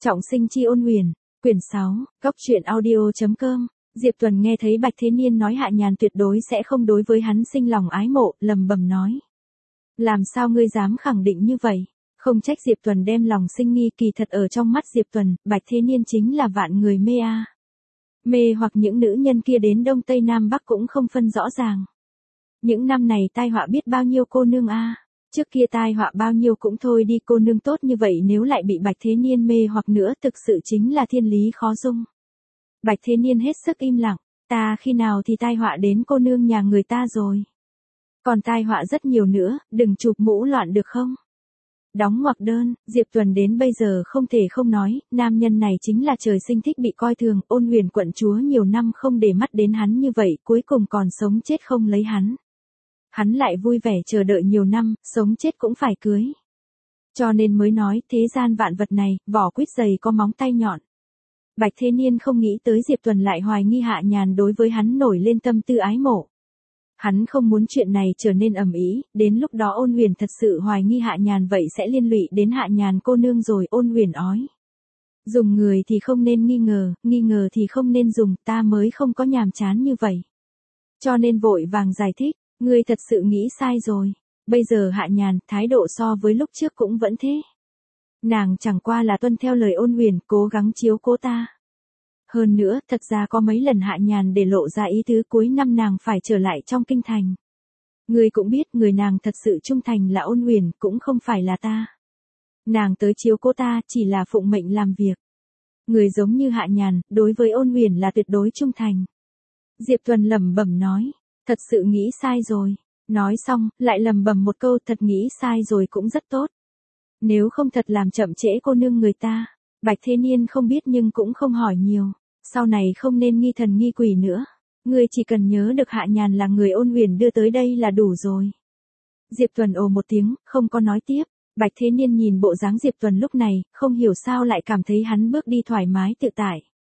Trọng sinh chi ôn huyền, quyển 6, góc truyện audio.com. Diệp Tuần nghe thấy Bạch Thế Niên nói Hạ Nhàn tuyệt đối sẽ không đối với hắn sinh lòng ái mộ, lầm bầm nói. Làm sao ngươi dám khẳng định như vậy? Không trách Diệp Tuần đem lòng sinh nghi, kỳ thật ở trong mắt Diệp Tuần, Bạch Thế Niên chính là vạn người mê a. Mê hoặc những nữ nhân kia đến Đông Tây Nam Bắc cũng không phân rõ ràng. Những năm này tai họa biết bao nhiêu cô nương a. Trước kia tai họa bao nhiêu cũng thôi đi, cô nương tốt như vậy nếu lại bị Bạch Thế Niên mê hoặc nữa thực sự chính là thiên lý khó dung. Bạch Thế Niên hết sức im lặng, ta khi nào thì tai họa đến cô nương nhà người ta rồi. Còn tai họa rất nhiều nữa, đừng chụp mũ loạn được không? Đóng ngoặc đơn, Diệp Tuần đến bây giờ không thể không nói, nam nhân này chính là trời sinh thích bị coi thường, Ôn Huyền quận chúa nhiều năm không để mắt đến hắn như vậy, cuối cùng còn sống chết không lấy hắn. Hắn lại vui vẻ chờ đợi nhiều năm, sống chết cũng phải cưới. Cho nên mới nói, thế gian vạn vật này, vỏ quýt dày có móng tay nhọn. Bạch Thế Niên không nghĩ tới Diệp Tuần lại hoài nghi Hạ Nhàn đối với hắn nổi lên tâm tư ái mộ. Hắn không muốn chuyện này trở nên ầm ĩ, đến lúc đó Ôn Huyền thật sự hoài nghi Hạ Nhàn vậy sẽ liên lụy đến Hạ Nhàn cô nương rồi. Ôn Huyền ói. Dùng người thì không nên nghi ngờ thì không nên dùng, ta mới không có nhàm chán như vậy. Cho nên vội vàng giải thích, ngươi thật sự nghĩ sai rồi. Bây giờ Hạ Nhàn, thái độ so với lúc trước cũng vẫn thế. Nàng chẳng qua là tuân theo lời Ôn Huyền, cố gắng chiếu cố ta. Hơn nữa, thật ra có mấy lần Hạ Nhàn để lộ ra ý tứ cuối năm nàng phải trở lại trong kinh thành. Ngươi cũng biết người nàng thật sự trung thành là Ôn Huyền, cũng không phải là ta. Nàng tới chiếu cố ta chỉ là phụng mệnh làm việc. Người giống như Hạ Nhàn, đối với Ôn Huyền là tuyệt đối trung thành. Diệp Tuần lẩm bẩm nói, thật sự nghĩ sai rồi. Nói xong, lại lẩm bẩm một câu, thật nghĩ sai rồi cũng rất tốt. Nếu không thật làm chậm trễ cô nương người ta. Bạch Thế Niên không biết nhưng cũng không hỏi nhiều. Sau này không nên nghi thần nghi quỷ nữa. Ngươi chỉ cần nhớ được Hạ Nhàn là người Ôn Huyền đưa tới đây là đủ rồi. Diệp Tuần ồ một tiếng, không có nói tiếp. Bạch Thế Niên nhìn bộ dáng Diệp Tuần lúc này, không hiểu sao lại cảm thấy hắn bước đi thoải mái tự tại.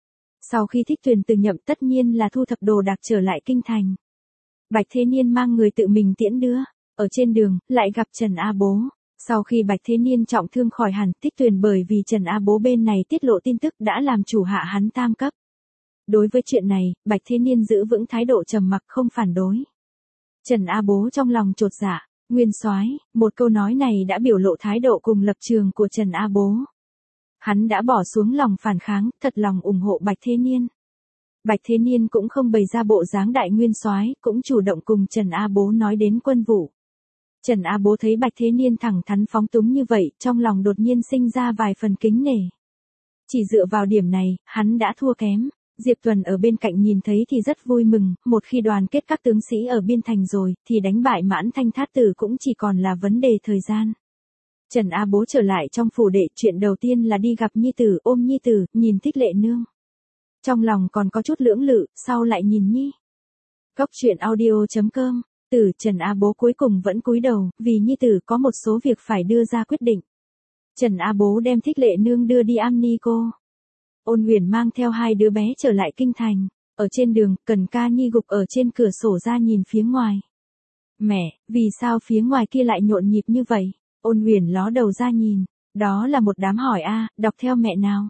Sau khi Thích Tuyền từ nhậm tất nhiên là thu thập đồ đạc trở lại kinh thành. Bạch Thế Niên mang người tự mình tiễn đưa. Ở trên đường, lại gặp Trần A Bố. Sau khi Bạch Thế Niên trọng thương khỏi hẳn, Thích Tuyền bởi vì Trần A Bố bên này tiết lộ tin tức đã làm chủ hạ hắn tam cấp. Đối với chuyện này, Bạch Thế Niên giữ vững thái độ trầm mặc không phản đối. Trần A Bố trong lòng chột dạ, nguyên soái, một câu nói này đã biểu lộ thái độ cùng lập trường của Trần A Bố. Hắn đã bỏ xuống lòng phản kháng, thật lòng ủng hộ Bạch Thế Niên. Bạch Thế Niên cũng không bày ra bộ dáng đại nguyên soái, cũng chủ động cùng Trần A Bố nói đến quân vụ. Trần A Bố thấy Bạch Thế Niên thẳng thắn phóng túng như vậy, trong lòng đột nhiên sinh ra vài phần kính nể. Chỉ dựa vào điểm này, hắn đã thua kém. Diệp Tuần ở bên cạnh nhìn thấy thì rất vui mừng, một khi đoàn kết các tướng sĩ ở biên thành rồi, thì đánh bại Mãn Thanh Thát Tử cũng chỉ còn là vấn đề thời gian. Trần A Bố trở lại trong phủ đệ, chuyện đầu tiên là đi gặp nhi tử, ôm nhi tử, nhìn Thích Lệ Nương. Trong lòng còn có chút lưỡng lự, sau lại nhìn nhi. Góc truyện audio.com. Trần A Bố cuối cùng vẫn cúi đầu, vì nhi tử có một số việc phải đưa ra quyết định. Trần A Bố đem Thích Lệ Nương đưa đi am ni cô. Ôn Huyền mang theo hai đứa bé trở lại kinh thành. Ở trên đường, Cần Ca Nhi gục ở trên cửa sổ ra nhìn phía ngoài. Mẹ, vì sao phía ngoài kia lại nhộn nhịp như vậy? Ôn Huyền ló đầu ra nhìn. Đó là một đám hỏi a, đọc theo mẹ nào.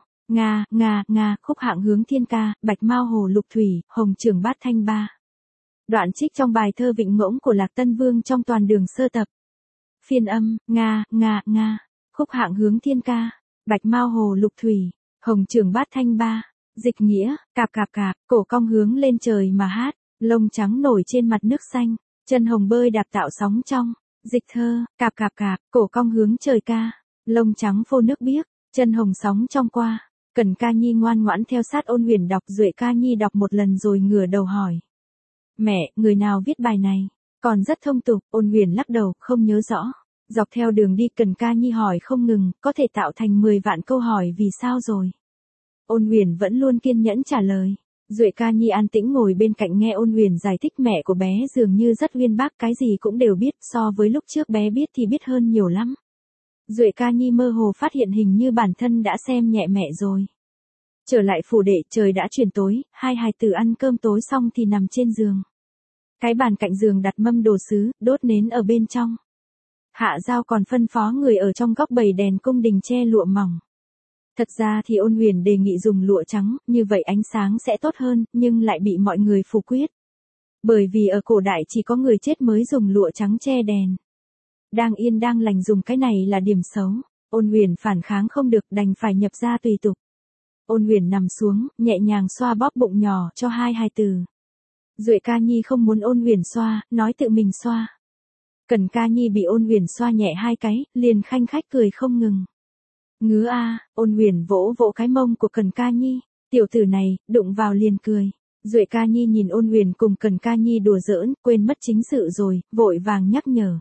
Nga, khúc hạng hướng thiên ca, bạch mao hồ lục thủy, hồng trường bát thanh ba. Đoạn trích trong bài thơ Vịnh Ngỗng của Lạc Tân Vương trong toàn đường sơ tập. Phiên âm, Nga, khúc hạng hướng thiên ca, bạch mao hồ lục thủy, hồng trường bát thanh ba. Dịch nghĩa, cạp, cổ cong hướng lên trời mà hát, lông trắng nổi trên mặt nước xanh, chân hồng bơi đạp tạo sóng trong. Dịch thơ, cạp, cổ cong hướng trời ca, lông trắng phô nước biếc, chân hồng sóng trong qua. Cần Ca Nhi ngoan ngoãn theo sát Ôn Huyền đọc, Duệ Ca Nhi đọc một lần rồi ngửa đầu hỏi. Mẹ, người nào viết bài này? Còn rất thông tục. Ôn Huyền lắc đầu, không nhớ rõ. Dọc theo đường đi Cần Ca Nhi hỏi không ngừng, có thể tạo thành 10 vạn câu hỏi vì sao rồi. Ôn Huyền vẫn luôn kiên nhẫn trả lời. Duệ Ca Nhi an tĩnh ngồi bên cạnh nghe Ôn Huyền giải thích, mẹ của bé dường như rất uyên bác, cái gì cũng đều biết, so với lúc trước bé biết thì biết hơn nhiều lắm. Duệ Ca Nhi mơ hồ phát hiện hình như bản thân đã xem nhẹ mẹ rồi. Trở lại phủ đệ, trời đã chuyển tối, hai hài tử ăn cơm tối xong thì nằm trên giường. Cái bàn cạnh giường đặt mâm đồ sứ, đốt nến ở bên trong. Hạ Giao còn phân phó người ở trong góc bày đèn cung đình che lụa mỏng. Thật ra thì Ôn Huyền đề nghị dùng lụa trắng, như vậy ánh sáng sẽ tốt hơn, nhưng lại bị mọi người phủ quyết. Bởi vì ở cổ đại chỉ có người chết mới dùng lụa trắng che đèn. Đang yên đang lành dùng cái này là điểm xấu. Ôn Huyền phản kháng không được, đành phải nhập gia tùy tục. Ôn Huyền nằm xuống, nhẹ nhàng xoa bóp bụng nhỏ cho hai hài tử. Duệ Ca Nhi không muốn Ôn Huyền xoa, nói tự mình xoa. Cần Ca Nhi bị Ôn Huyền xoa nhẹ hai cái, liền khanh khách cười không ngừng. Ngứa a, Ôn Huyền vỗ vỗ cái mông của Cần Ca Nhi, tiểu tử này, đụng vào liền cười. Duệ Ca Nhi nhìn Ôn Huyền cùng Cần Ca Nhi đùa giỡn, quên mất chính sự rồi, vội vàng nhắc nhở.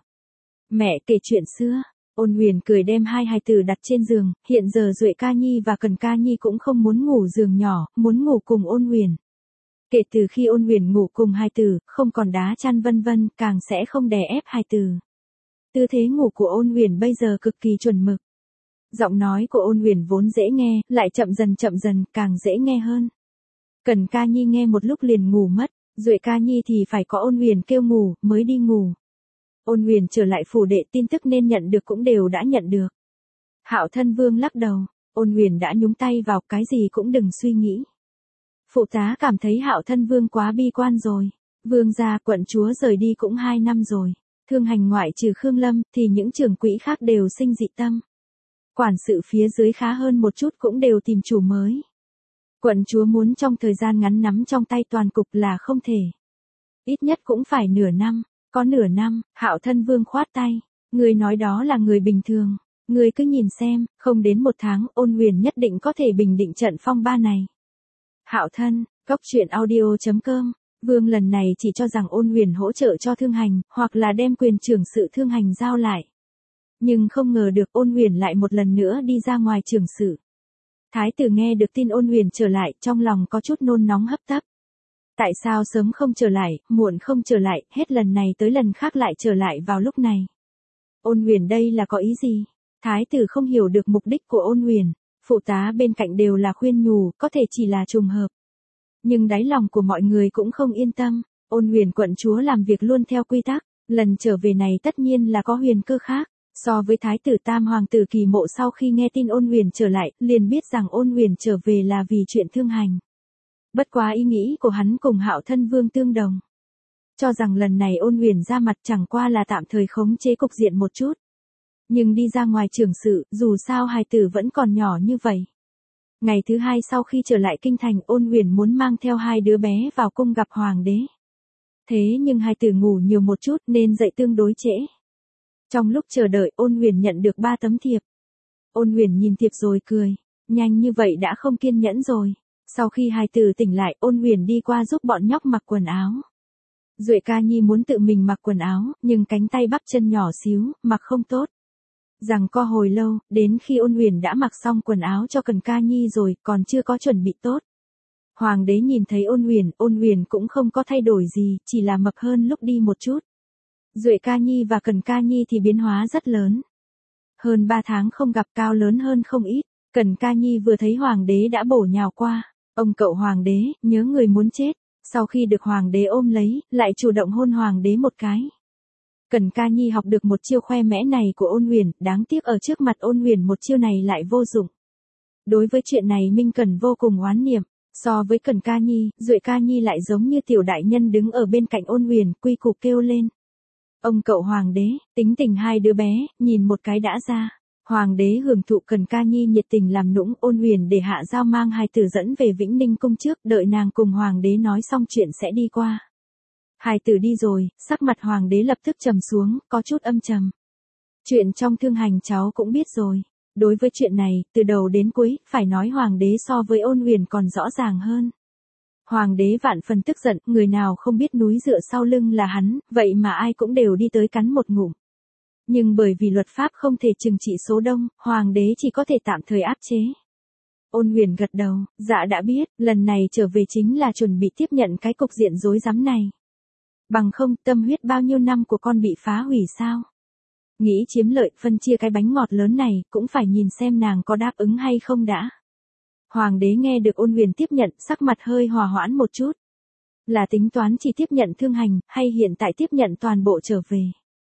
Mẹ kể chuyện xưa. Ôn Huyền cười đem hai hài tử đặt trên giường, hiện giờ Duệ Ca Nhi và Cần Ca Nhi cũng không muốn ngủ giường nhỏ, muốn ngủ cùng Ôn Huyền. Kể từ khi Ôn Huyền ngủ cùng hài tử, không còn đá chăn vân vân, càng sẽ không đè ép hài tử. Tư thế ngủ của Ôn Huyền bây giờ cực kỳ chuẩn mực. Giọng nói của Ôn Huyền vốn dễ nghe, lại chậm dần, càng dễ nghe hơn. Cần Ca Nhi nghe một lúc liền ngủ mất, Duệ Ca Nhi thì phải có Ôn Huyền kêu ngủ, mới đi ngủ. Ôn Huyền trở lại phủ đệ, tin tức nên nhận được cũng đều đã nhận được. Hạo Thân Vương lắc đầu, Ôn Huyền đã nhúng tay vào, cái gì cũng đừng suy nghĩ. Phụ tá cảm thấy Hạo Thân Vương quá bi quan rồi. Vương gia quận chúa rời đi cũng 2 năm rồi. Thương hành ngoại trừ Khương Lâm, thì những trưởng quỹ khác đều sinh dị tâm. Quản sự phía dưới khá hơn một chút cũng đều tìm chủ mới. Quận chúa muốn trong thời gian ngắn nắm trong tay toàn cục là không thể. Ít nhất cũng phải nửa năm. Có nửa năm, Hạo Thân Vương khoát tay. Người nói đó là người bình thường. Người cứ nhìn xem, không đến 1 tháng, Ôn Huyền nhất định có thể bình định trận phong ba này. Hạo thân, goctruyện.audio.com. Vương lần này chỉ cho rằng Ôn Huyền hỗ trợ cho Thương Hành, hoặc là đem quyền trưởng sự Thương Hành giao lại. Nhưng không ngờ được Ôn Huyền lại một lần nữa đi ra ngoài trưởng sự. Thái tử nghe được tin Ôn Huyền trở lại, trong lòng có chút nôn nóng hấp tấp. Tại sao sớm không trở lại, muộn không trở lại, hết lần này tới lần khác lại trở lại vào lúc này? Ôn Huyền đây là có ý gì? Thái tử không hiểu được mục đích của Ôn Huyền. Phụ tá bên cạnh đều là khuyên nhủ, có thể chỉ là trùng hợp. Nhưng đáy lòng của mọi người cũng không yên tâm. Ôn Huyền quận chúa làm việc luôn theo quy tắc. Lần trở về này tất nhiên là có huyền cơ khác. So với Thái tử Tam Hoàng tử Kỳ Mộ sau khi nghe tin Ôn Huyền trở lại, liền biết rằng Ôn Huyền trở về là vì chuyện Thương Hành. Bất quá ý nghĩ của hắn cùng Hạo Thân Vương tương đồng. Cho rằng lần này Ôn Huyền ra mặt chẳng qua là tạm thời khống chế cục diện một chút. Nhưng đi ra ngoài trưởng sự, dù sao hài tử vẫn còn nhỏ như vậy. Ngày thứ 2 sau khi trở lại kinh thành, Ôn Huyền muốn mang theo 2 đứa bé vào cung gặp Hoàng đế. Thế nhưng hài tử ngủ nhiều một chút nên dậy tương đối trễ. Trong lúc chờ đợi, Ôn Huyền nhận được 3 tấm thiệp. Ôn Huyền nhìn thiệp rồi cười. Nhanh như vậy đã không kiên nhẫn rồi. Sau khi hài tử tỉnh lại, Ôn Huyền đi qua giúp bọn nhóc mặc quần áo. Duệ Ca Nhi muốn tự mình mặc quần áo, nhưng cánh tay bắp chân nhỏ xíu, mặc không tốt. Rằng co hồi lâu, đến khi Ôn Huyền đã mặc xong quần áo cho Cần Ca Nhi rồi, còn chưa có chuẩn bị tốt. Hoàng đế nhìn thấy Ôn Huyền cũng không có thay đổi gì, chỉ là mập hơn lúc đi một chút. Duệ Ca Nhi và Cần Ca Nhi thì biến hóa rất lớn. Hơn 3 tháng không gặp, cao lớn hơn không ít. Cần Ca Nhi vừa thấy Hoàng đế đã bổ nhào qua. Ông cậu Hoàng đế, nhớ người muốn chết. Sau khi được Hoàng đế ôm lấy, lại chủ động hôn Hoàng đế một cái. Cần Ca Nhi học được một chiêu khoe mẽ này của Ôn Huyền, đáng tiếc ở trước mặt Ôn Huyền một chiêu này lại vô dụng. Đối với chuyện này Minh Cần vô cùng oán niệm. So với Cần Ca Nhi, Duệ Ca Nhi lại giống như tiểu đại nhân đứng ở bên cạnh Ôn Huyền, quy củ kêu lên. Ông cậu Hoàng đế, tính tình 2 đứa bé, nhìn một cái đã ra. Hoàng đế hưởng thụ Cần Ca Nhi nhiệt tình làm nũng. Ôn Huyền để Hạ Giao mang hài tử dẫn về Vĩnh Ninh cung trước, đợi nàng cùng Hoàng đế nói xong chuyện sẽ đi qua. Hài tử đi rồi, sắc mặt Hoàng đế lập tức trầm xuống, có chút âm trầm. Chuyện trong Thương Hành cháu cũng biết rồi. Đối với chuyện này, từ đầu đến cuối, phải nói Hoàng đế so với Ôn Huyền còn rõ ràng hơn. Hoàng đế vạn phần tức giận, người nào không biết núi dựa sau lưng là hắn, vậy mà ai cũng đều đi tới cắn một ngụm. Nhưng bởi vì luật pháp không thể trừng trị số đông, Hoàng đế chỉ có thể tạm thời áp chế. Ôn Huyền gật đầu, dạ đã biết, lần này trở về chính là chuẩn bị tiếp nhận cái cục diện rối rắm này. Bằng không, tâm huyết bao nhiêu năm của con bị phá hủy sao? Nghĩ chiếm lợi, phân chia cái bánh ngọt lớn này, cũng phải nhìn xem nàng có đáp ứng hay không đã. Hoàng đế nghe được Ôn Huyền tiếp nhận, sắc mặt hơi hòa hoãn một chút. Là tính toán chỉ tiếp nhận Thương Hành, hay hiện tại tiếp nhận toàn bộ trở về?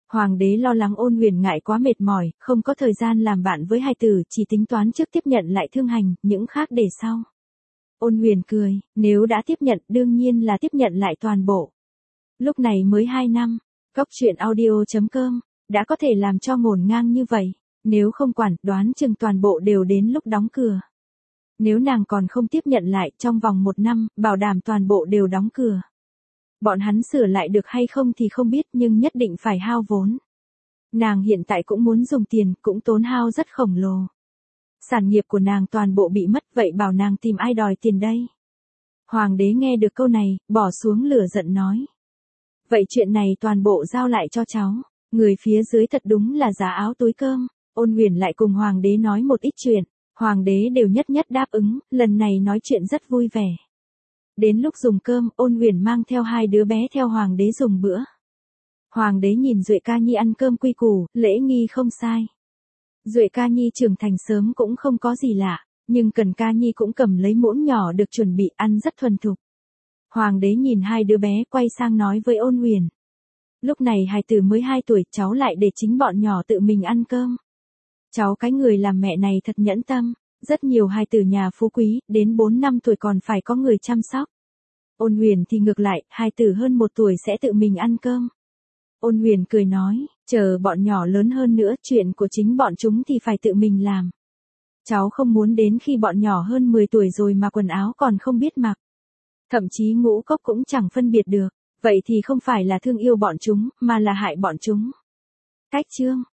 Hoàng đế lo lắng Ôn Huyền ngại quá mệt mỏi, không có thời gian làm bạn với hài tử, chỉ tính toán trước tiếp nhận lại Thương Hành, những khác để sau. Ôn Huyền cười, nếu đã tiếp nhận đương nhiên là tiếp nhận lại toàn bộ. Lúc này mới 2 năm, Góc Chuyện Audio.com, đã có thể làm cho ngổn ngang như vậy, nếu không quản, đoán chừng toàn bộ đều đến lúc đóng cửa. Nếu nàng còn không tiếp nhận lại, trong vòng 1 năm, bảo đảm toàn bộ đều đóng cửa. Bọn hắn sửa lại được hay không thì không biết nhưng nhất định phải hao vốn. Nàng hiện tại cũng muốn dùng tiền, cũng tốn hao rất khổng lồ. Sản nghiệp của nàng toàn bộ bị mất, vậy bảo nàng tìm ai đòi tiền đây? Hoàng đế nghe được câu này, bỏ xuống lửa giận nói. Vậy chuyện này toàn bộ giao lại cho cháu. Người phía dưới thật đúng là giá áo túi cơm. Ôn Huyền lại cùng Hoàng đế nói một ít chuyện. Hoàng đế đều nhất nhất đáp ứng, lần này nói chuyện rất vui vẻ. Đến lúc dùng cơm, Ôn Huyền mang theo 2 đứa bé theo Hoàng đế dùng bữa. Hoàng đế nhìn Duệ Ca Nhi ăn cơm quy củ, lễ nghi không sai. Duệ Ca Nhi trưởng thành sớm cũng không có gì lạ, nhưng Cần Ca Nhi cũng cầm lấy muỗng nhỏ được chuẩn bị ăn rất thuần thục. Hoàng đế nhìn 2 đứa bé quay sang nói với Ôn Huyền. Lúc này hài tử mới 2 tuổi, cháu lại để chính bọn nhỏ tự mình ăn cơm. Cháu cái người làm mẹ này thật nhẫn tâm, rất nhiều hài tử nhà phú quý, đến 4 năm tuổi còn phải có người chăm sóc. Ôn Huyền thì ngược lại, hài tử hơn 1 tuổi sẽ tự mình ăn cơm. Ôn Huyền cười nói, chờ bọn nhỏ lớn hơn nữa, chuyện của chính bọn chúng thì phải tự mình làm. Cháu không muốn đến khi bọn nhỏ hơn 10 tuổi rồi mà quần áo còn không biết mặc. Thậm chí ngũ cốc cũng chẳng phân biệt được, vậy thì không phải là thương yêu bọn chúng, mà là hại bọn chúng. Cách chương